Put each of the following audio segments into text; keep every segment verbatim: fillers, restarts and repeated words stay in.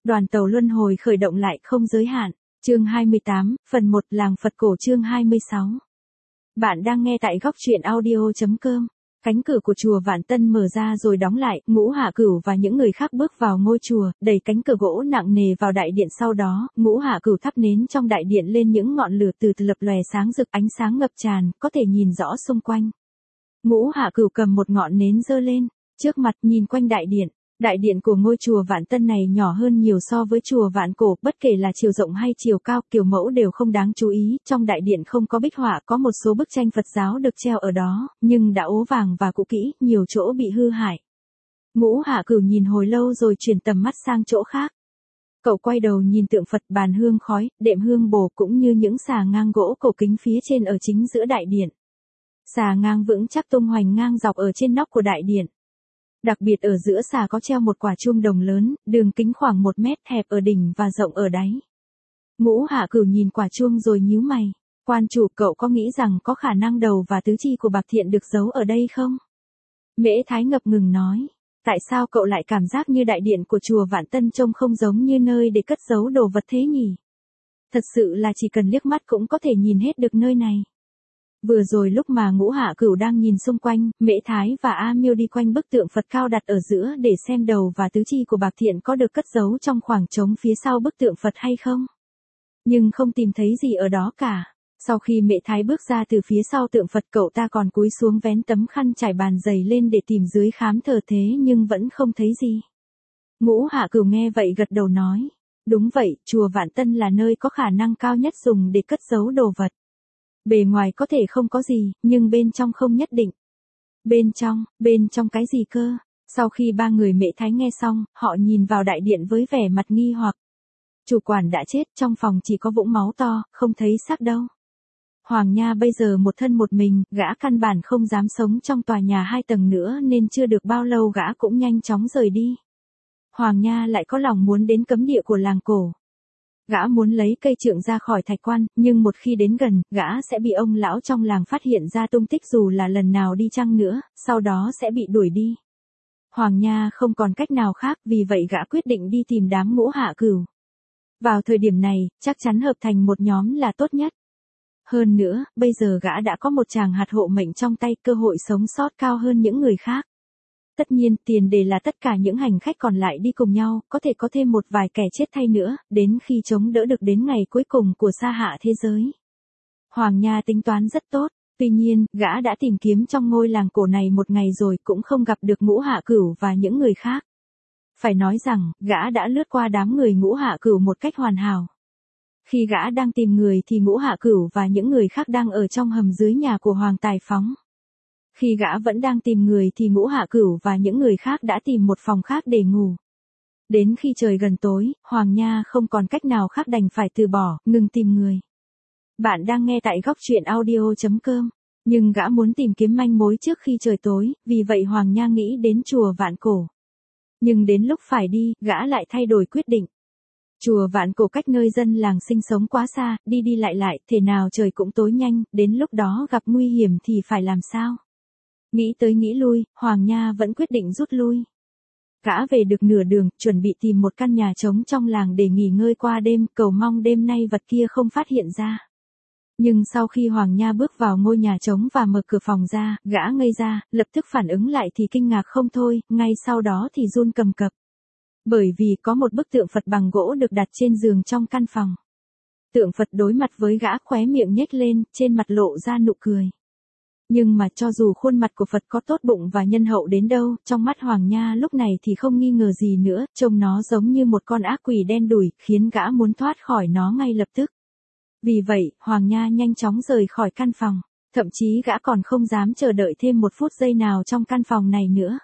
Đoàn tàu luân hồi khởi động lại không giới hạn. Chương hai mươi tám, phần một Làng Phật cổ chương hai mươi sáu. Bạn đang nghe tại góc truyện audio chấm com. Cánh cửa của chùa Vạn Tân mở ra rồi đóng lại, Ngũ Hạ Cửu và những người khác bước vào ngôi chùa, đẩy cánh cửa gỗ nặng nề vào đại điện. Sau đó, Ngũ Hạ Cửu thắp nến trong đại điện lên, những ngọn lửa từ từ lập lòe sáng rực, ánh sáng ngập tràn, có thể nhìn rõ xung quanh. Ngũ Hạ Cửu cầm một ngọn nến giơ lên, trước mặt nhìn quanh đại điện. Đại điện của ngôi chùa Vạn Tân này nhỏ hơn nhiều so với chùa Vạn Cổ, bất kể là chiều rộng hay chiều cao, kiểu mẫu đều không đáng chú ý. Trong đại điện không có bích họa, có một số bức tranh Phật giáo được treo ở đó, nhưng đã ố vàng và cũ kỹ, nhiều chỗ bị hư hại. Ngũ Hạ Cửu nhìn hồi lâu rồi chuyển tầm mắt sang chỗ khác. Cậu quay đầu nhìn tượng Phật, bàn hương khói, đệm hương bồ cũng như những xà ngang gỗ cổ kính phía trên ở chính giữa đại điện. Xà ngang vững chắc tung hoành ngang dọc ở trên nóc của đại điện. Đặc biệt ở giữa xà có treo một quả chuông đồng lớn, đường kính khoảng một mét, hẹp ở đỉnh và rộng ở đáy. Ngũ Hạ Cửu nhìn quả chuông rồi nhíu mày. Quan chủ, cậu có nghĩ rằng có khả năng đầu và tứ chi của Bạc Thiện được giấu ở đây không? Mễ Thái ngập ngừng nói. Tại sao cậu lại cảm giác như đại điện của chùa Vạn Tân trông không giống như nơi để cất giấu đồ vật thế nhỉ? Thật sự là chỉ cần liếc mắt cũng có thể nhìn hết được nơi này. Vừa rồi lúc mà Ngũ Hạ Cửu đang nhìn xung quanh, Mễ Thái và A Miêu đi quanh bức tượng Phật cao đặt ở giữa để xem đầu và tứ chi của Bạc Thiện có được cất giấu trong khoảng trống phía sau bức tượng Phật hay không. Nhưng không tìm thấy gì ở đó cả. Sau khi Mễ Thái bước ra từ phía sau tượng Phật, cậu ta còn cúi xuống vén tấm khăn trải bàn dày lên để tìm dưới khám thờ thế nhưng vẫn không thấy gì. Ngũ Hạ Cửu nghe vậy gật đầu nói. Đúng vậy, chùa Vạn Tân là nơi có khả năng cao nhất dùng để cất giấu đồ vật. Bề ngoài có thể không có gì, nhưng bên trong không nhất định. Bên trong, bên trong cái gì cơ? Sau khi ba người Mễ Thái nghe xong, họ nhìn vào đại điện với vẻ mặt nghi hoặc. Chủ quản đã chết, trong phòng chỉ có vũng máu to, không thấy xác đâu. Hoàng Nha bây giờ một thân một mình, gã căn bản không dám sống trong tòa nhà hai tầng nữa nên chưa được bao lâu gã cũng nhanh chóng rời đi. Hoàng Nha lại có lòng muốn đến cấm địa của làng cổ. Gã muốn lấy cây trượng ra khỏi thạch quan, nhưng một khi đến gần, gã sẽ bị ông lão trong làng phát hiện ra tung tích dù là lần nào đi chăng nữa, sau đó sẽ bị đuổi đi. Hoàng Nha không còn cách nào khác, vì vậy gã quyết định đi tìm đám Ngũ Hạ Cửu. Vào thời điểm này, chắc chắn hợp thành một nhóm là tốt nhất. Hơn nữa, bây giờ gã đã có một tràng hạt hộ mệnh trong tay, cơ hội sống sót cao hơn những người khác. Tất nhiên, tiền đề là tất cả những hành khách còn lại đi cùng nhau, có thể có thêm một vài kẻ chết thay nữa, đến khi chống đỡ được đến ngày cuối cùng của sa hạ thế giới. Hoàng Nha tính toán rất tốt, tuy nhiên, gã đã tìm kiếm trong ngôi làng cổ này một ngày rồi cũng không gặp được Ngũ Hạ Cửu và những người khác. Phải nói rằng, gã đã lướt qua đám người Ngũ Hạ Cửu một cách hoàn hảo. Khi gã đang tìm người thì Ngũ Hạ Cửu và những người khác đang ở trong hầm dưới nhà của Hoàng Tài Phóng. Khi gã vẫn đang tìm người thì Ngũ Hạ Cửu và những người khác đã tìm một phòng khác để ngủ. Đến khi trời gần tối, Hoàng Nha không còn cách nào khác đành phải từ bỏ, ngừng tìm người. Bạn đang nghe tại góc truyện audio chấm com, nhưng gã muốn tìm kiếm manh mối trước khi trời tối, vì vậy Hoàng Nha nghĩ đến chùa Vạn Cổ. Nhưng đến lúc phải đi, gã lại thay đổi quyết định. Chùa Vạn Cổ cách nơi dân làng sinh sống quá xa, đi đi lại lại, thể nào trời cũng tối nhanh, đến lúc đó gặp nguy hiểm thì phải làm sao? Nghĩ tới nghĩ lui, Hoàng Nha vẫn quyết định rút lui. Gã về được nửa đường, chuẩn bị tìm một căn nhà trống trong làng để nghỉ ngơi qua đêm, cầu mong đêm nay vật kia không phát hiện ra. Nhưng sau khi Hoàng Nha bước vào ngôi nhà trống và mở cửa phòng ra, gã ngây ra, lập tức phản ứng lại thì kinh ngạc không thôi, ngay sau đó thì run cầm cập. Bởi vì có một bức tượng Phật bằng gỗ được đặt trên giường trong căn phòng. Tượng Phật đối mặt với gã, khóe miệng nhếch lên, trên mặt lộ ra nụ cười. Nhưng mà cho dù khuôn mặt của Phật có tốt bụng và nhân hậu đến đâu, trong mắt Hoàng Nha lúc này thì không nghi ngờ gì nữa, trông nó giống như một con ác quỷ đen đủi, khiến gã muốn thoát khỏi nó ngay lập tức. Vì vậy, Hoàng Nha nhanh chóng rời khỏi căn phòng, thậm chí gã còn không dám chờ đợi thêm một phút giây nào trong căn phòng này nữa.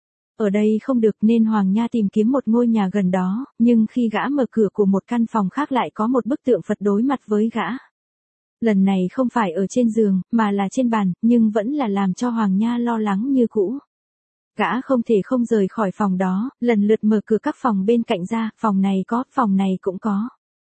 Ở đây không được nên Hoàng Nha tìm kiếm một ngôi nhà gần đó, nhưng khi gã mở cửa của một căn phòng khác lại có một bức tượng Phật đối mặt với gã. Lần này không phải ở trên giường, mà là trên bàn, nhưng vẫn là làm cho Hoàng Nha lo lắng như cũ. Gã không thể không rời khỏi phòng đó, lần lượt mở cửa các phòng bên cạnh ra, phòng này có, phòng này cũng có.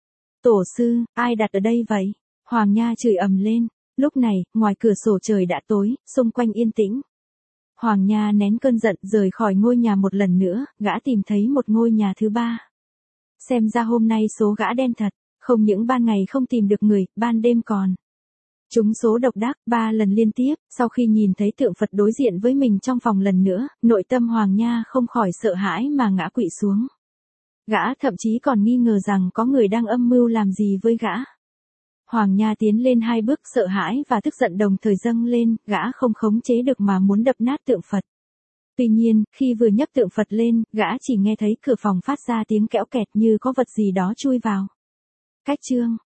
Tổ sư, ai đặt ở đây vậy? Hoàng Nha chửi ầm lên. Lúc này, ngoài cửa sổ trời đã tối, xung quanh yên tĩnh. Hoàng Nha nén cơn giận rời khỏi ngôi nhà một lần nữa, gã tìm thấy một ngôi nhà thứ ba. Xem ra hôm nay số gã đen thật, không những ban ngày không tìm được người, ban đêm còn. Trúng số độc đắc ba lần liên tiếp, sau khi nhìn thấy tượng Phật đối diện với mình trong phòng lần nữa, nội tâm Hoàng Nha không khỏi sợ hãi mà ngã quỵ xuống. Gã thậm chí còn nghi ngờ rằng có người đang âm mưu làm gì với gã. Hoàng Nha tiến lên hai bước sợ hãi và tức giận đồng thời dâng lên, gã không khống chế được mà muốn đập nát tượng Phật. Tuy nhiên, khi vừa nhấc tượng Phật lên, gã chỉ nghe thấy cửa phòng phát ra tiếng kẽo kẹt như có vật gì đó chui vào. Cách chương